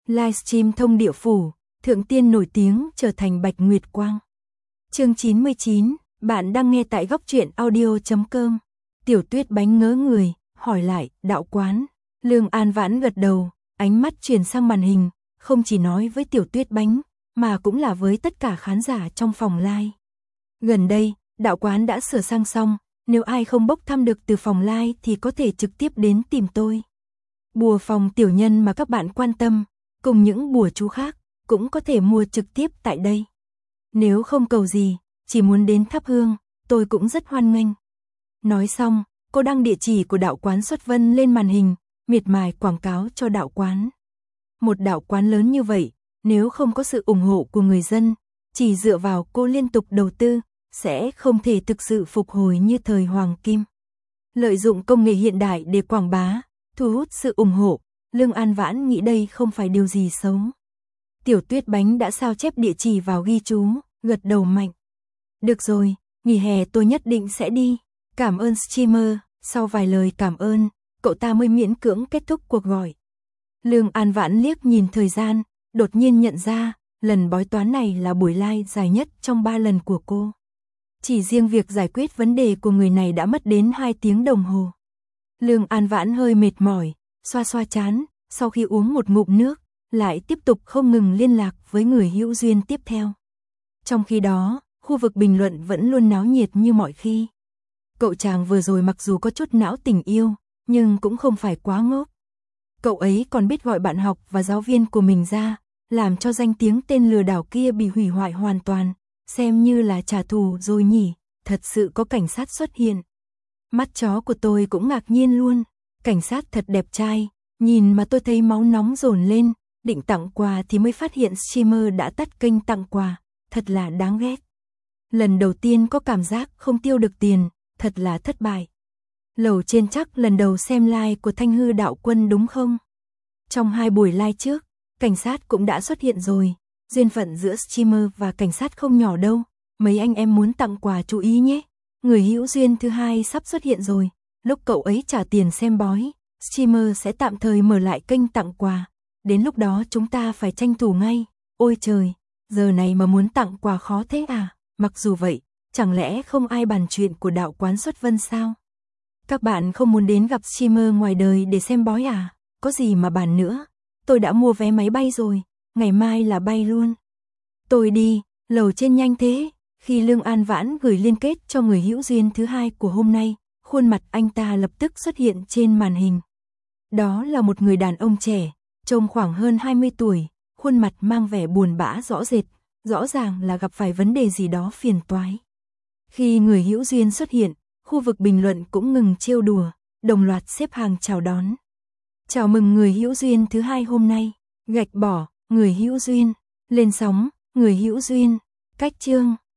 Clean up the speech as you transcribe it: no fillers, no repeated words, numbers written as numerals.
Livestream thông địa phủ, thượng tiên nổi tiếng trở thành Bạch Nguyệt Quang. Chương 99, bạn đang nghe tại góc truyện audio.com. Tiểu Tuyết Bánh ngớ người, hỏi lại, đạo quán. Lương An Vãn gật đầu, ánh mắt chuyển sang màn hình, không chỉ nói với Tiểu Tuyết Bánh, mà cũng là với tất cả khán giả trong phòng live. Gần đây, đạo quán đã sửa sang xong, nếu ai không bốc thăm được từ phòng live thì có thể trực tiếp đến tìm tôi. Bùa phòng tiểu nhân mà các bạn quan tâm, cùng những bùa chú khác, cũng có thể mua trực tiếp tại đây. Nếu không cầu gì, chỉ muốn đến thắp hương, tôi cũng rất hoan nghênh. Nói xong, cô đăng địa chỉ của đạo quán Xuất Vân lên màn hình, miệt mài quảng cáo cho đạo quán. Một đạo quán lớn như vậy, nếu không có sự ủng hộ của người dân, chỉ dựa vào cô liên tục đầu tư, sẽ không thể thực sự phục hồi như thời Hoàng Kim. Lợi dụng công nghệ hiện đại để quảng bá, thu hút sự ủng hộ, Lương An Vãn nghĩ đây không phải điều gì xấu. Tiểu Tuyết Bánh đã sao chép địa chỉ vào ghi chú, gật đầu mạnh. Được rồi, nghỉ hè tôi nhất định sẽ đi. Cảm ơn streamer. Sau vài lời cảm ơn, cậu ta mới miễn cưỡng kết thúc cuộc gọi. Lương An Vãn liếc nhìn thời gian, đột nhiên nhận ra, lần bói toán này là buổi live dài nhất trong 3 lần của cô. Chỉ riêng việc giải quyết vấn đề của người này đã mất đến 2 tiếng đồng hồ. Lương An Vãn hơi mệt mỏi, xoa xoa trán, sau khi uống một ngụm nước, lại tiếp tục không ngừng liên lạc với người hữu duyên tiếp theo. Trong khi đó, khu vực bình luận vẫn luôn náo nhiệt như mọi khi. Cậu chàng vừa rồi mặc dù có chút não tình yêu, nhưng cũng không phải quá ngốc. Cậu ấy còn biết gọi bạn học và giáo viên của mình ra, làm cho danh tiếng tên lừa đảo kia bị hủy hoại hoàn toàn, xem như là trả thù rồi nhỉ, thật sự có cảnh sát xuất hiện. Mắt chó của tôi cũng ngạc nhiên luôn, cảnh sát thật đẹp trai, nhìn mà tôi thấy máu nóng dồn lên, định tặng quà thì mới phát hiện streamer đã tắt kênh tặng quà, thật là đáng ghét. Lần đầu tiên có cảm giác không tiêu được tiền, thật là thất bại. Lầu trên chắc lần đầu xem live của Thanh Hư đạo quân đúng không? Trong 2 buổi live trước, cảnh sát cũng đã xuất hiện rồi, duyên phận giữa streamer và cảnh sát không nhỏ đâu, mấy anh em muốn tặng quà chú ý nhé. Người hữu duyên thứ hai sắp xuất hiện rồi, lúc cậu ấy trả tiền xem bói, streamer sẽ tạm thời mở lại kênh tặng quà, đến lúc đó chúng ta phải tranh thủ ngay. Ôi trời, giờ này mà muốn tặng quà khó thế à? Mặc dù vậy, chẳng lẽ không ai bàn chuyện của đạo quán Xuất Vân sao? Các bạn không muốn đến gặp streamer ngoài đời để xem bói à? Có gì mà bàn nữa, tôi đã mua vé máy bay rồi, ngày mai là bay luôn. Tôi đi, lầu trên nhanh thế. Khi Lương An Vãn gửi liên kết cho người hữu duyên thứ hai của hôm nay, khuôn mặt anh ta lập tức xuất hiện trên màn hình. Đó là một người đàn ông trẻ, trông khoảng hơn 20 tuổi, khuôn mặt mang vẻ buồn bã rõ rệt, rõ ràng là gặp phải vấn đề gì đó phiền toái. Khi người hữu duyên xuất hiện, khu vực bình luận cũng ngừng trêu đùa, đồng loạt xếp hàng chào đón. Chào mừng người hữu duyên thứ hai hôm nay, gạch bỏ, người hữu duyên, lên sóng, người hữu duyên, cách chương.